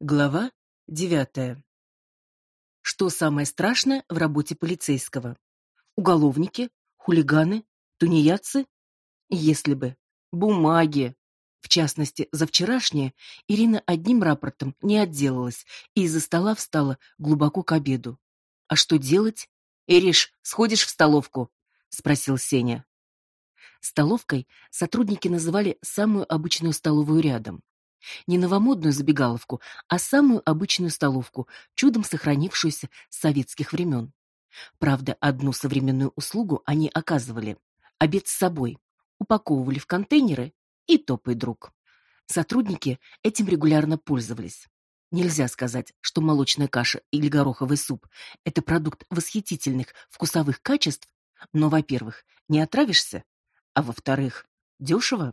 Глава 9. Что самое страшное в работе полицейского? Уголовники, хулиганы, тунеядцы? Если бы. Бумаги. В частности, за вчерашнее Ирина одним рапортом не отделалась и из-за стола встала глубоко к обеду. А что делать? «Ириш, сходишь в столовку?» — спросил Сеня. Столовкой сотрудники называли самую обычную столовую рядом. Не новомодную забегаловку, а самую обычную столовку, чудом сохранившуюся с советских времен. Правда, одну современную услугу они оказывали. Обед с собой. Упаковывали в контейнеры и топай, друг. Сотрудники этим регулярно пользовались. Нельзя сказать, что молочная каша или гороховый суп – это продукт восхитительных вкусовых качеств, но, во-первых, не отравишься, а во-вторых, дешево.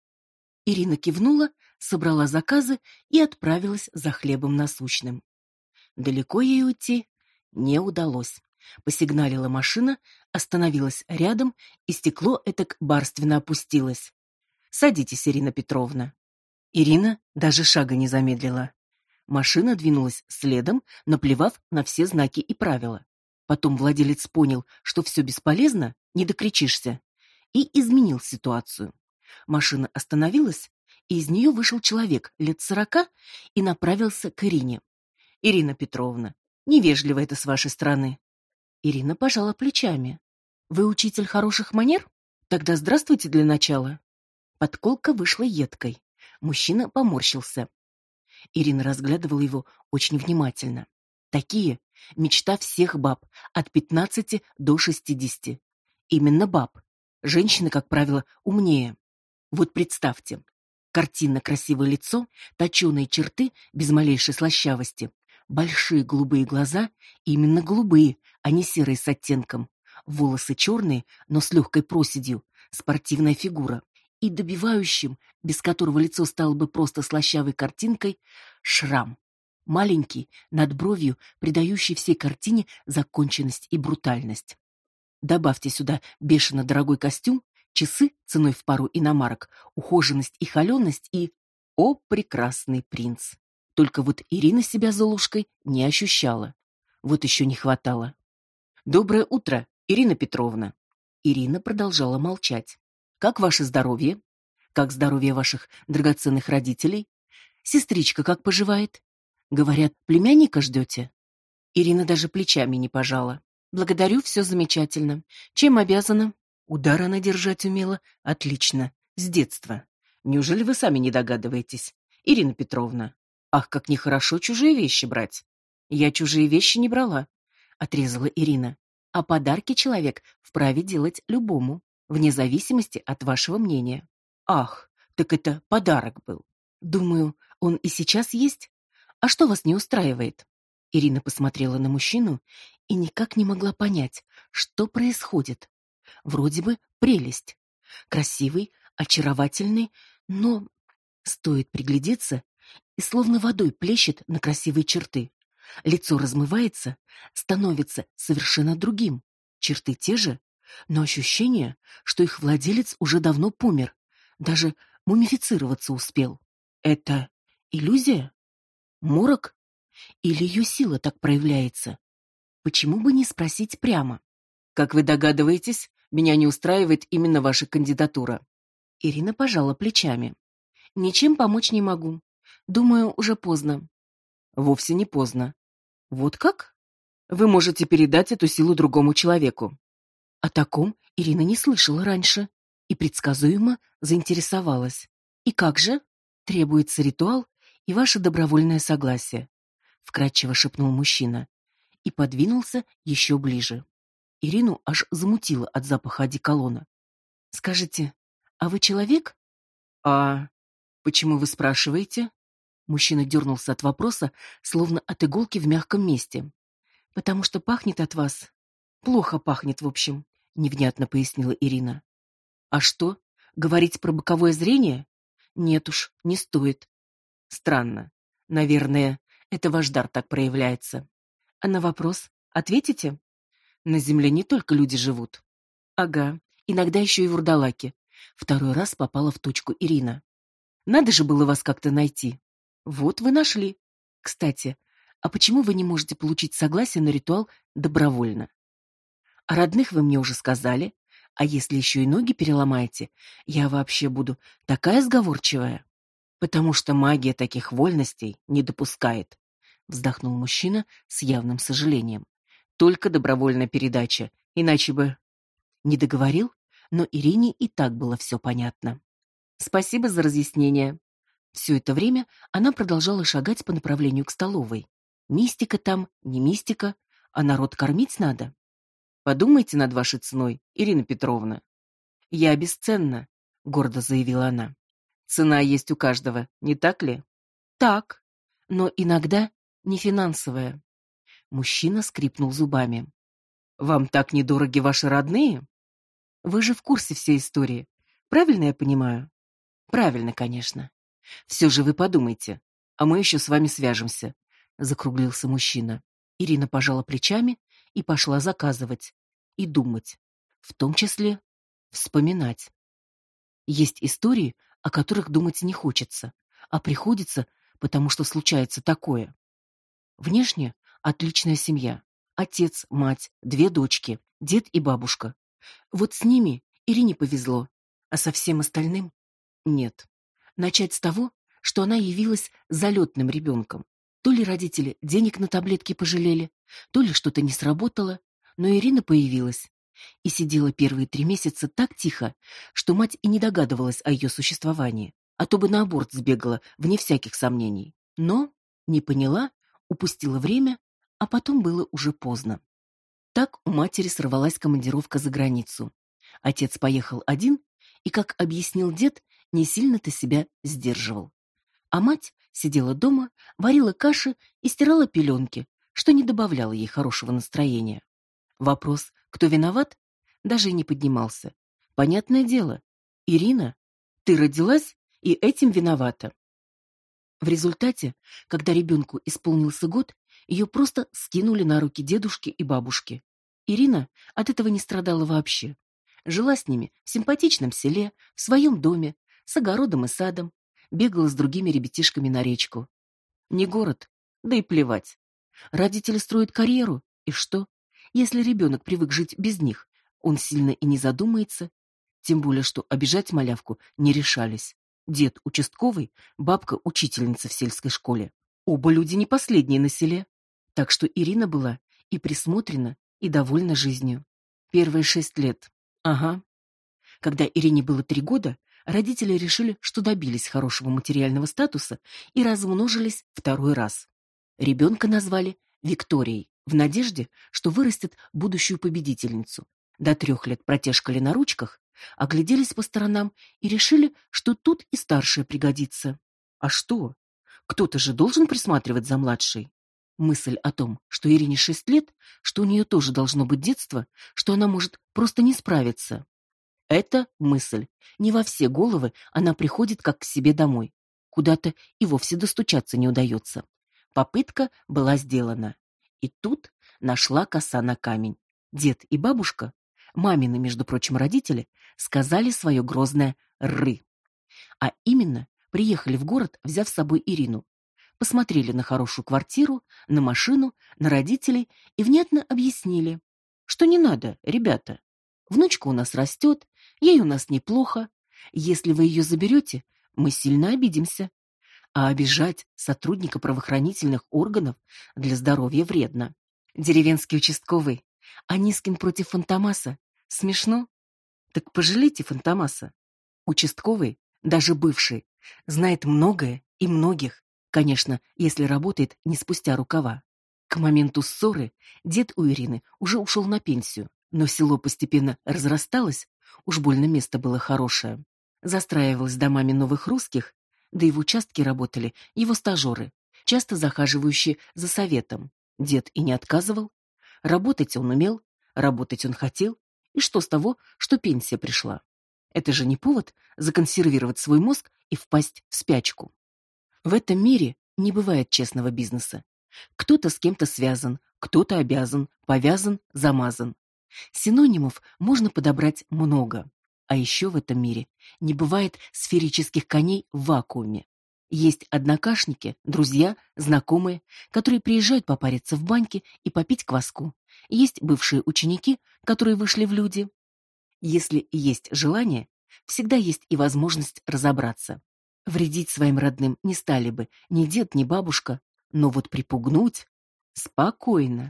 Ирина кивнула, собрала заказы и отправилась за хлебом насущным. Далеко ей уйти не удалось. Посигналила машина, остановилась рядом, и стекло этак барственно опустилось. «Садитесь, Ирина Петровна». Ирина даже шага не замедлила. Машина двинулась следом, наплевав на все знаки и правила. Потом владелец понял, что все бесполезно, не докричишься, и изменил ситуацию. Машина остановилась, и из нее вышел человек лет 40 и направился к Ирине. «Ирина Петровна, невежливо это с вашей стороны». Ирина пожала плечами. «Вы учитель хороших манер? Тогда здравствуйте для начала». Подколка вышла едкой. Мужчина поморщился. Ирина разглядывала его очень внимательно. Такие — мечта всех баб от 15 до 60. Именно баб. Женщины, как правило, умнее. Вот представьте, картинно красивое лицо, точеные черты без малейшей слащавости, большие голубые глаза, именно голубые, а не серые с оттенком, волосы черные, но с легкой проседью, спортивная фигура и добивающим, без которого лицо стало бы просто слащавой картинкой, шрам. Маленький, над бровью, придающий всей картине законченность и брутальность. Добавьте сюда бешено дорогой костюм, часы ценой в пару иномарок, ухоженность и холеность и... О, прекрасный принц! Только вот Ирина себя Золушкой не ощущала. Вот еще не хватало. «Доброе утро, Ирина Петровна!» Ирина продолжала молчать. «Как ваше здоровье? Как здоровье ваших драгоценных родителей? Сестричка как поживает? Говорят, племянника ждете?» Ирина даже плечами не пожала. «Благодарю, все замечательно. Чем обязана?» Удар она держать умела отлично, с детства. Неужели вы сами не догадываетесь, Ирина Петровна? Ах, как нехорошо чужие вещи брать. Я чужие вещи не брала, отрезала Ирина. А подарки человек вправе делать любому, вне зависимости от вашего мнения. Ах, так это подарок был. Думаю, он и сейчас есть. А что вас не устраивает? Ирина посмотрела на мужчину и никак не могла понять, что происходит. Вроде бы прелесть. Красивый, очаровательный, но стоит приглядеться, и словно водой плещет на красивые черты. Лицо размывается, становится совершенно другим. Черты те же, но ощущение, что их владелец уже давно помер, даже мумифицироваться успел. Это иллюзия? Морок? Или ее сила так проявляется? Почему бы не спросить прямо? Как вы догадываетесь, меня не устраивает именно ваша кандидатура. Ирина пожала плечами. Ничем помочь не могу. Думаю, уже поздно. Вовсе не поздно. Вот как? Вы можете передать эту силу другому человеку. О таком Ирина не слышала раньше и предсказуемо заинтересовалась. И как же? Требуется ритуал и ваше добровольное согласие, вкратчиво шепнул мужчина и подвинулся еще ближе. Ирину аж замутило от запаха одеколона. «Скажите, а вы человек?» «А почему вы спрашиваете?» Мужчина дернулся от вопроса, словно от иголки в мягком месте. «Потому что пахнет от вас. Плохо пахнет, в общем», — невнятно пояснила Ирина. «А что, говорить про боковое зрение? Нет уж, не стоит. Странно. Наверное, это ваш дар так проявляется. А на вопрос ответите?» На земле не только люди живут. Ага, иногда еще и вурдалаки. Второй раз попала в точку Ирина. Надо же было вас как-то найти. Вот вы нашли. Кстати, а почему вы не можете получить согласие на ритуал добровольно? О родных вы мне уже сказали, а если еще и ноги переломаете, я вообще буду такая сговорчивая. Потому что магия таких вольностей не допускает, вздохнул мужчина с явным сожалением. Только добровольная передача, иначе бы не договорил, но Ирине и так было все понятно. Спасибо за разъяснение. Все это время она продолжала шагать по направлению к столовой. Мистика там, не мистика, а народ кормить надо. Подумайте над вашей ценой, Ирина Петровна. Я бесценна, гордо заявила она. Цена есть у каждого, не так ли? Так, но иногда не финансовая. Мужчина скрипнул зубами. Вам так недороги ваши родные? Вы же в курсе всей истории. Правильно я понимаю? Правильно, конечно. Все же вы подумайте, а мы еще с вами свяжемся, закруглился мужчина. Ирина пожала плечами и пошла заказывать и думать, в том числе вспоминать. Есть истории, о которых думать не хочется, а приходится, потому что случается такое. Внешне отличная семья. Отец, мать, 2 дочки, дед и бабушка. Вот с ними Ирине повезло, а со всем остальным нет. Начать с того, что она явилась залетным ребенком. То ли родители денег на таблетки пожалели, то ли что-то не сработало, но Ирина появилась и сидела первые 3 месяца так тихо, что мать и не догадывалась о ее существовании, а то бы на аборт сбегала, вне всяких сомнений. Но не поняла, упустила время, а потом было уже поздно. Так у матери сорвалась командировка за границу. Отец поехал один, и, как объяснил дед, не сильно-то себя сдерживал. А мать сидела дома, варила каши и стирала пеленки, что не добавляло ей хорошего настроения. Вопрос, кто виноват, даже и не поднимался. Понятное дело, Ирина, ты родилась и этим виновата. В результате, когда ребенку исполнился год, ее просто скинули на руки дедушки и бабушки. Ирина от этого не страдала вообще. Жила с ними в симпатичном селе, в своем доме, с огородом и садом, бегала с другими ребятишками на речку. Не город, да и плевать. Родители строят карьеру, и что? Если ребенок привык жить без них, он сильно и не задумается, тем более что обижать малявку не решались. Дед участковый, бабка учительница в сельской школе. Оба люди не последние на селе. Так что Ирина была и присмотрена, и довольна жизнью. Первые 6 лет. Ага. Когда Ирине было 3 года, родители решили, что добились хорошего материального статуса и размножились второй раз. Ребенка назвали Викторией, в надежде, что вырастет будущую победительницу. До 3 лет протешкали на ручках, огляделись по сторонам и решили, что тут и старшая пригодится. А что? Кто-то же должен присматривать за младшей. Мысль о том, что Ирине 6 лет, что у нее тоже должно быть детство, что она может просто не справиться. Эта мысль. Не во все головы она приходит как к себе домой. Куда-то и вовсе достучаться не удается. Попытка была сделана. И тут нашла коса на камень. Дед и бабушка, мамины, между прочим, родители, сказали свое грозное «ры». А именно, приехали в город, взяв с собой Ирину. Посмотрели на хорошую квартиру, на машину, на родителей и внятно объяснили, что не надо, ребята. Внучка у нас растет, ей у нас неплохо. Если вы ее заберете, мы сильно обидимся. А обижать сотрудника правоохранительных органов для здоровья вредно. Деревенский участковый, Анискин против Фантомаса. Смешно? Так пожалейте Фантомаса. Участковый, даже бывший, знает многое и многих, конечно, если работает не спустя рукава. К моменту ссоры дед у Ирины уже ушел на пенсию, но село постепенно разрасталось, уж больно место было хорошее. Застраивалось домами новых русских, да и в участке работали его стажеры, часто захаживающие за советом. Дед и не отказывал. Работать он умел, работать он хотел, и что с того, что пенсия пришла? Это же не повод законсервировать свой мозг и впасть в спячку. В этом мире не бывает честного бизнеса. Кто-то с кем-то связан, кто-то обязан, повязан, замазан. Синонимов можно подобрать много. А еще в этом мире не бывает сферических коней в вакууме. Есть однокашники, друзья, знакомые, которые приезжают попариться в баньке и попить кваску. Есть бывшие ученики, которые вышли в люди. Если есть желание, всегда есть и возможность разобраться. Вредить своим родным не стали бы ни дед, ни бабушка, но вот припугнуть спокойно.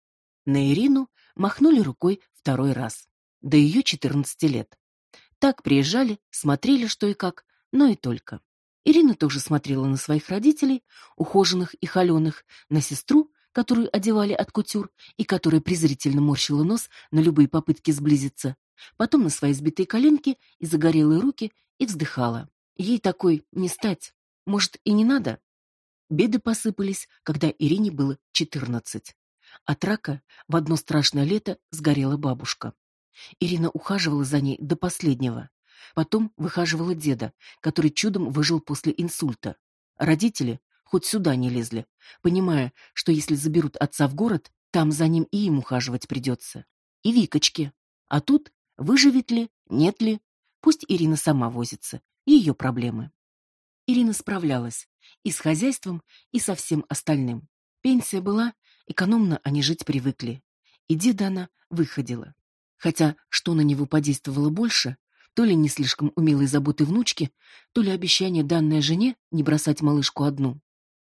На Ирину махнули рукой второй раз. До ее 14 лет. Так приезжали, смотрели, что и как, но и только. Ирина тоже смотрела на своих родителей, ухоженных и холеных, на сестру, которую одевали от кутюр и которая презрительно морщила нос на любые попытки сблизиться, потом на свои сбитые коленки и загорелые руки и вздыхала. Ей такой не стать. Может, и не надо? Беды посыпались, когда Ирине было 14. От рака в одно страшное лето сгорела бабушка. Ирина ухаживала за ней до последнего. Потом выхаживала деда, который чудом выжил после инсульта. Родители хоть сюда не лезли, понимая, что если заберут отца в город, там за ним и им ухаживать придется. И Викочке. А тут выживет ли, нет ли, пусть Ирина сама возится, ее проблемы. Ирина справлялась и с хозяйством, и со всем остальным. Пенсия была, экономно они жить привыкли. И деда она выходила. Хотя что на него подействовало больше, то ли не слишком умелой заботы внучки, то ли обещание, данное жене, не бросать малышку одну.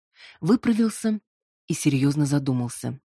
Выправился и серьезно задумался.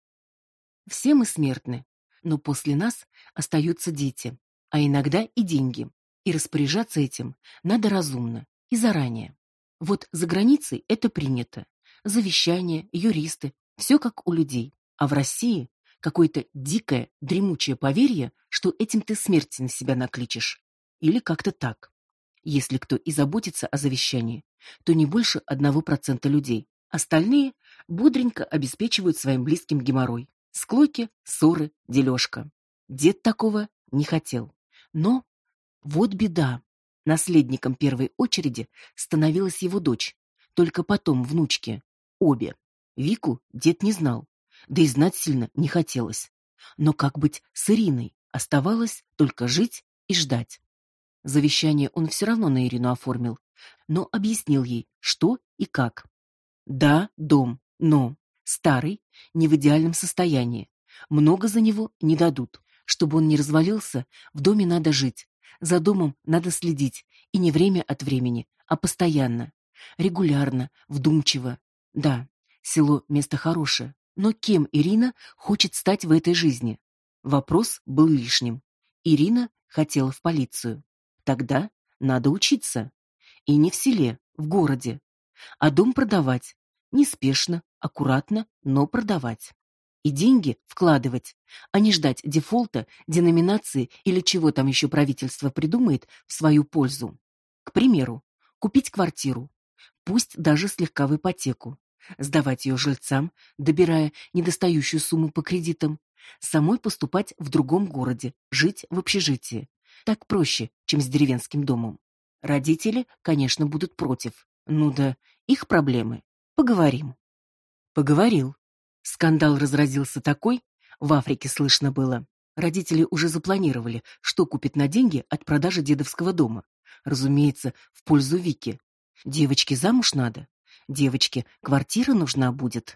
Все мы смертны, но после нас остаются дети, а иногда и деньги. И распоряжаться этим надо разумно и заранее. Вот за границей это принято. Завещания, юристы, все как у людей. А в России какое-то дикое, дремучее поверье, что этим ты смерть на себя накличешь. Или как-то так. Если кто и заботится о завещании, то не больше 1% людей. Остальные бодренько обеспечивают своим близким геморрой. Склоки, ссоры, дележка. Дед такого не хотел. Но вот беда. Наследником первой очереди становилась его дочь, только потом внучки. Обе. Вику дед не знал, да и знать сильно не хотелось. Но как быть с Ириной? Оставалось только жить и ждать. Завещание он все равно на Ирину оформил, но объяснил ей, что и как. Да, дом, но старый, не в идеальном состоянии. Много за него не дадут. Чтобы он не развалился, в доме надо жить. За домом надо следить, и не время от времени, а постоянно. Регулярно, вдумчиво. Да, село место хорошее, но кем Ирина хочет стать в этой жизни? Вопрос был лишним. Ирина хотела в полицию. Тогда надо учиться. И не в селе, в городе. А дом продавать. Неспешно, аккуратно, но продавать. И деньги вкладывать, а не ждать дефолта, деноминации или чего там еще правительство придумает в свою пользу. К примеру, купить квартиру, пусть даже слегка в ипотеку, сдавать ее жильцам, добирая недостающую сумму по кредитам, самой поступать в другом городе, жить в общежитии. Так проще, чем с деревенским домом. Родители, конечно, будут против. Ну да, их проблемы. Поговорим. Поговорил. Скандал разразился такой, в Африке слышно было. Родители уже запланировали, что купят на деньги от продажи дедовского дома. Разумеется, в пользу Вики. Девочке замуж надо. Девочке квартира нужна будет.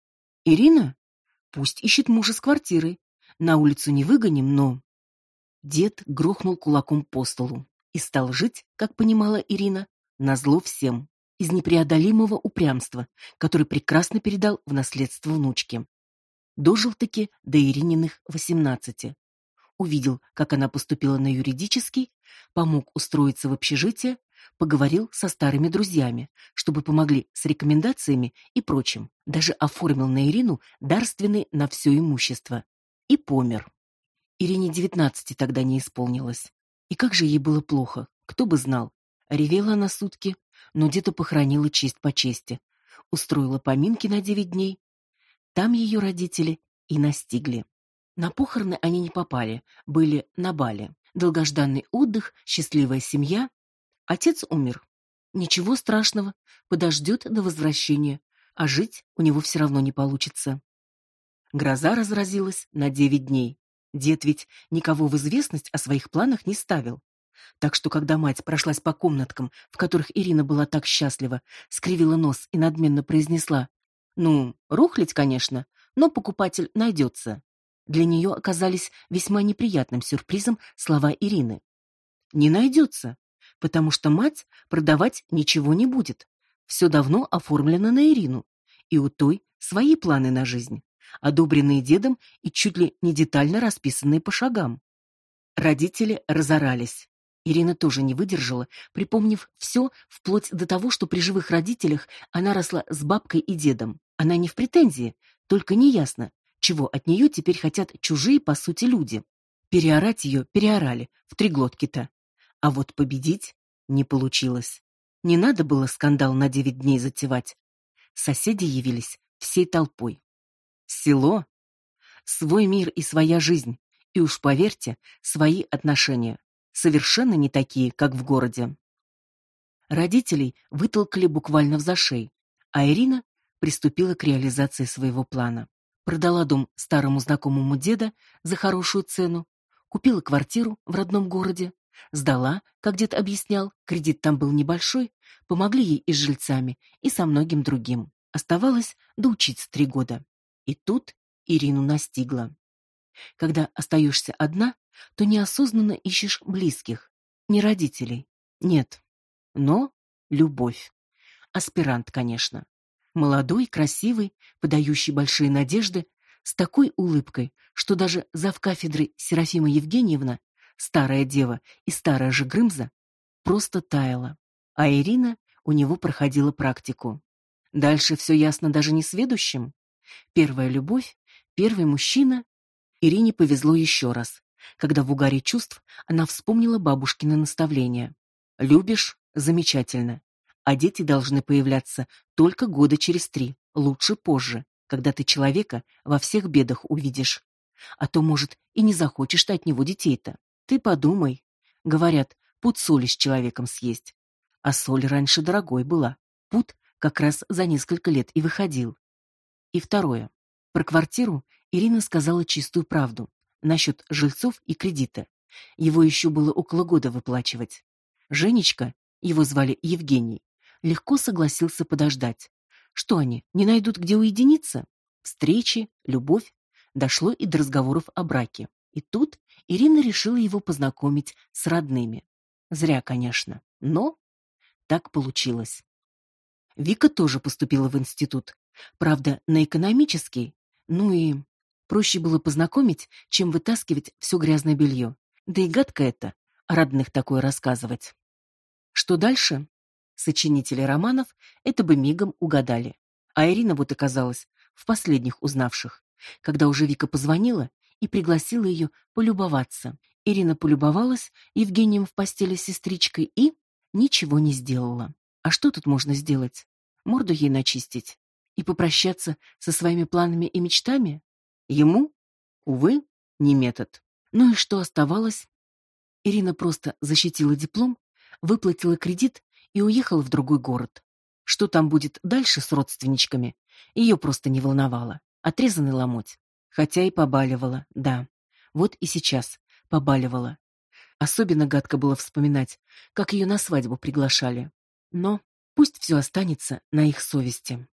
Ирина? Пусть ищет мужа с квартирой. На улицу не выгоним, но... Дед грохнул кулаком по столу и стал жить, как понимала Ирина, назло всем. Из непреодолимого упрямства, который прекрасно передал в наследство внучке. Дожил-таки до Ирининых 18. Увидел, как она поступила на юридический, помог устроиться в общежитие, поговорил со старыми друзьями, чтобы помогли с рекомендациями и прочим. Даже оформил на Ирину дарственный на все имущество. И помер. Ирине 19 тогда не исполнилось. И как же ей было плохо, кто бы знал. Ревела она сутки, но где-то похоронила честь по чести. Устроила поминки на 9 дней. Там ее родители и настигли. На похороны они не попали, были на бале. Долгожданный отдых, счастливая семья. Отец умер. Ничего страшного, подождет до возвращения, а жить у него все равно не получится. Гроза разразилась на 9 дней. Дед ведь никого в известность о своих планах не ставил. Так что, когда мать прошлась по комнаткам, в которых Ирина была так счастлива, скривила нос и надменно произнесла: «Ну, рухлядь, конечно, но покупатель найдется». Для нее оказались весьма неприятным сюрпризом слова Ирины. Не найдется, потому что мать продавать ничего не будет. Все давно оформлено на Ирину, и у той свои планы на жизнь, одобренные дедом и чуть ли не детально расписанные по шагам. Родители разорались. Ирина тоже не выдержала, припомнив все, вплоть до того, что при живых родителях она росла с бабкой и дедом. Она не в претензии, только неясно, чего от нее теперь хотят чужие, по сути, люди. Переорать ее переорали, в три глотки-то. А вот победить не получилось. Не надо было скандал на 9 дней затевать. Соседи явились всей толпой. Село — свой мир и своя жизнь, и уж поверьте, свои отношения, совершенно не такие, как в городе. Родителей вытолкали буквально в зашей, а Ирина приступила к реализации своего плана. Продала дом старому знакомому деда за хорошую цену, купила квартиру в родном городе, сдала, как дед объяснял, кредит там был небольшой, помогли ей и с жильцами, и со многим другим. Оставалось доучиться 3 года. И тут Ирину настигло. Когда остаешься одна, то неосознанно ищешь близких, не родителей. Нет, но любовь. Аспирант, конечно. Молодой, красивый, подающий большие надежды, с такой улыбкой, что даже завкафедрой Серафима Евгеньевна, старая дева и старая же Грымза, просто таяла. А Ирина у него проходила практику. Дальше все ясно даже несведущим. Первая любовь, первый мужчина. Ирине повезло еще раз, когда в угаре чувств она вспомнила бабушкины наставления. «Любишь — замечательно, а дети должны появляться только года через 3, лучше позже, когда ты человека во всех бедах увидишь. А то, может, и не захочешь ты от него детей-то. Ты подумай. Говорят, пуд соли с человеком съесть. А соль раньше дорогой была. Пуд как раз за несколько лет и выходил. И второе. Про квартиру Ирина сказала чистую правду насчет жильцов и кредита. Его еще было около года выплачивать. Женечка, его звали Евгений, легко согласился подождать. Что они, не найдут, где уединиться? Встречи, любовь. Дошло и до разговоров о браке. И тут Ирина решила его познакомить с родными. Зря, конечно, но так получилось. Вика тоже поступила в институт. Правда, на экономический. Ну и проще было познакомить, чем вытаскивать все грязное белье. Да и гадко это, о родных такое рассказывать. Что дальше? Сочинители романов это бы мигом угадали. А Ирина вот оказалась в последних узнавших, когда уже Вика позвонила и пригласила ее полюбоваться. Ирина полюбовалась Евгением в постели с сестричкой и ничего не сделала. А что тут можно сделать? Морду ей начистить и попрощаться со своими планами и мечтами? Ему, увы, не метод. Ну и что оставалось? Ирина просто защитила диплом, выплатила кредит и уехала в другой город. Что там будет дальше с родственничками, ее просто не волновало. Отрезанный ломоть. Хотя и побаливала, да. Вот и сейчас побаливала. Особенно гадко было вспоминать, как ее на свадьбу приглашали. Но пусть все останется на их совести.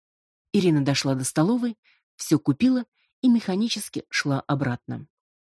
Ирина дошла до столовой, все купила и механически шла обратно.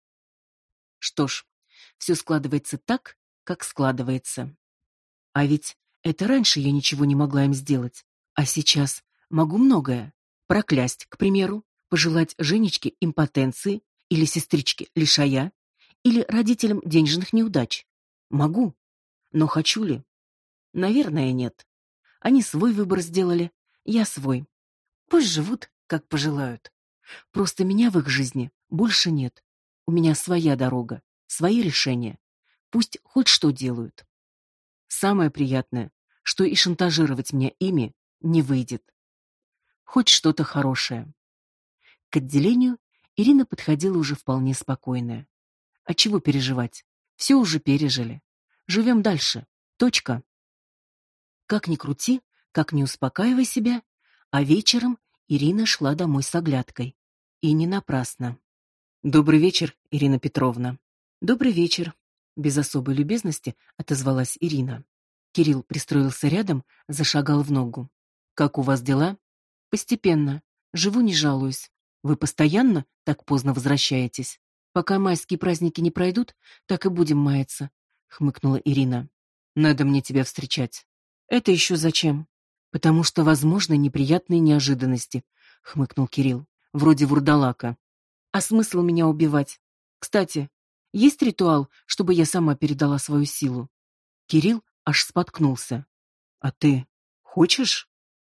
Что ж, все складывается так, как складывается. А ведь это раньше я ничего не могла им сделать, а сейчас могу многое. Проклясть, к примеру, пожелать Женечке импотенции или сестричке лишая, или родителям денежных неудач. Могу, но хочу ли? Наверное, нет. Они свой выбор сделали, я свой. Пусть живут, как пожелают. Просто меня в их жизни больше нет. У меня своя дорога, свои решения. Пусть хоть что делают. Самое приятное, что и шантажировать меня ими не выйдет. Хоть что-то хорошее. К отделению Ирина подходила уже вполне спокойная. А чего переживать? Все уже пережили. Живем дальше. Точка. Как ни крути, как ни успокаивай себя, а вечером Ирина шла домой с оглядкой. И не напрасно. Добрый вечер, Ирина Петровна. Добрый вечер. Без особой любезности отозвалась Ирина. Кирилл пристроился рядом, зашагал в ногу. Как у вас дела? Постепенно. Живу, не жалуюсь. Вы постоянно так поздно возвращаетесь? Пока майские праздники не пройдут, так и будем маяться, хмыкнула Ирина. Надо мне тебя встречать. Это еще зачем? Потому что возможны неприятные неожиданности, хмыкнул Кирилл. Вроде вурдалака. А смысл меня убивать? Кстати, есть ритуал, чтобы я сама передала свою силу? Кирилл аж споткнулся. А ты хочешь?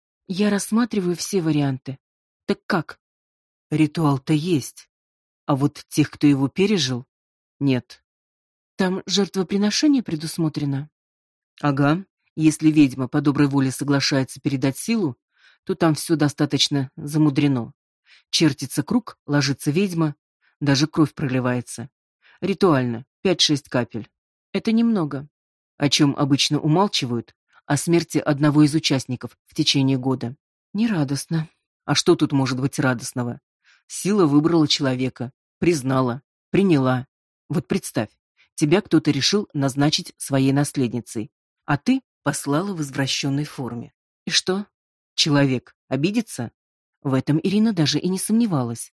Я рассматриваю все варианты. Так как? Ритуал-то есть. А вот тех, кто его пережил, нет. Там жертвоприношение предусмотрено? Ага. Если ведьма по доброй воле соглашается передать силу, то там все достаточно замудрено. Чертится круг, ложится ведьма, даже кровь проливается. Ритуально, 5-6 капель. Это немного. О чем обычно умалчивают, о смерти одного из участников в течение года. Нерадостно. А что тут может быть радостного? Сила выбрала человека, признала, приняла. Вот представь, тебя кто-то решил назначить своей наследницей, а ты послала в извращенной форме. И что? Человек обидится? В этом Ирина даже и не сомневалась.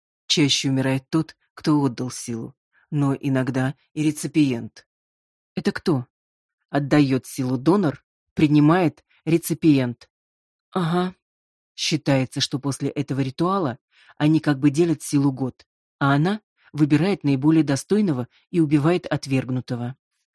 Чаще умирает тот, кто отдал силу, но иногда и реципиент. Это кто? Отдает силу донор, принимает реципиент. Ага. Считается, что после этого ритуала они как бы делят силу год, а она выбирает наиболее достойного и убивает отвергнутого.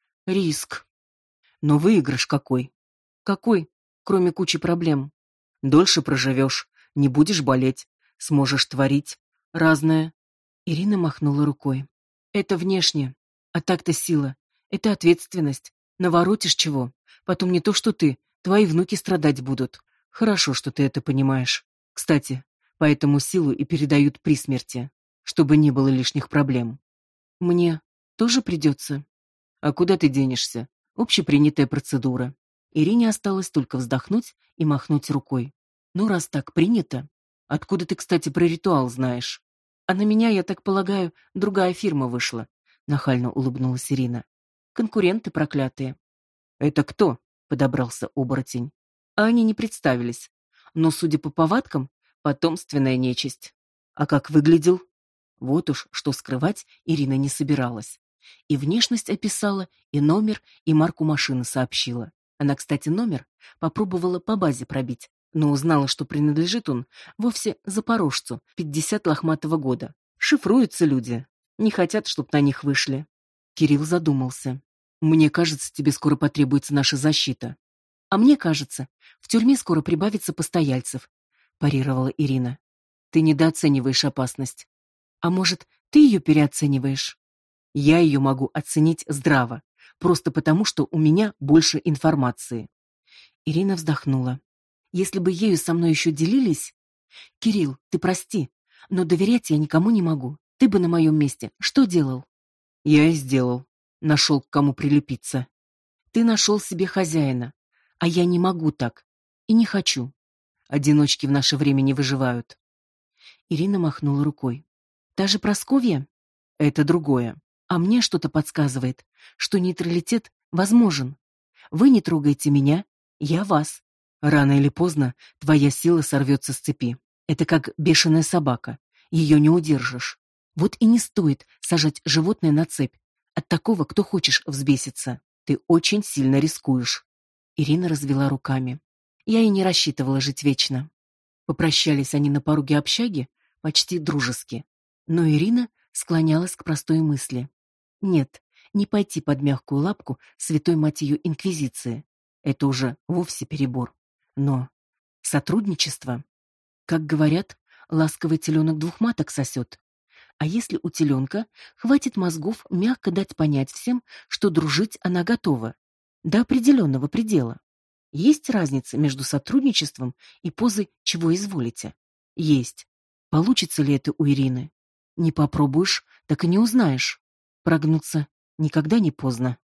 Риск. Но выигрыш какой? Какой, кроме кучи проблем? Дольше проживешь, не будешь болеть, сможешь творить разное. Ирина махнула рукой. Это внешне, а так-то сила. Это ответственность. Наворотишь чего, потом не то что ты, твои внуки страдать будут. Хорошо, что ты это понимаешь. Кстати, поэтому силу и передают при смерти, чтобы не было лишних проблем. Мне тоже придется? А куда ты денешься? Общепринятая процедура. Ирине осталось только вздохнуть и махнуть рукой. Ну, раз так принято. Откуда ты, кстати, про ритуал знаешь? А на меня, я так полагаю, другая фирма вышла. Нахально улыбнулась Ирина. Конкуренты проклятые. Это кто? Подобрался оборотень. А они не представились. Но, судя по повадкам, потомственная нечисть. А как выглядел? Вот уж что скрывать Ирина не собиралась. И внешность описала, и номер, и марку машины сообщила. Она, кстати, номер попробовала по базе пробить, но узнала, что принадлежит он вовсе запорожцу 50 лохматого года. Шифруются люди. Не хотят, чтоб на них вышли. Кирилл задумался. Мне кажется, тебе скоро потребуется наша защита. А мне кажется, в тюрьме скоро прибавится постояльцев, парировала Ирина. Ты недооцениваешь опасность. А может, ты ее переоцениваешь? Я ее могу оценить здраво, просто потому, что у меня больше информации. Ирина вздохнула. Если бы ею со мной еще делились... Кирилл, ты прости, но доверять я никому не могу. Ты бы на моем месте что делал? Я и сделал. Нашел, к кому прилепиться. Ты нашел себе хозяина. А я не могу так. И не хочу. Одиночки в наше время не выживают. Ирина махнула рукой. Та же Прасковья? Это другое. А мне что-то подсказывает, что нейтралитет возможен. Вы не трогаете меня, я вас. Рано или поздно твоя сила сорвется с цепи. Это как бешеная собака. Ее не удержишь. Вот и не стоит сажать животное на цепь. От такого, кто хочешь, взбесится. Ты очень сильно рискуешь. Ирина развела руками. Я и не рассчитывала жить вечно. Попрощались они на пороге общаги почти дружески. Но Ирина склонялась к простой мысли. Нет, не пойти под мягкую лапку святой матью Инквизиции. Это уже вовсе перебор. Но сотрудничество, как говорят, ласковый теленок двух маток сосет. А если у теленка хватит мозгов мягко дать понять всем, что дружить она готова, до определенного предела? Есть разница между сотрудничеством и позой «чего изволите»? Есть. Получится ли это у Ирины? Не попробуешь, так и не узнаешь. Прогнуться никогда не поздно.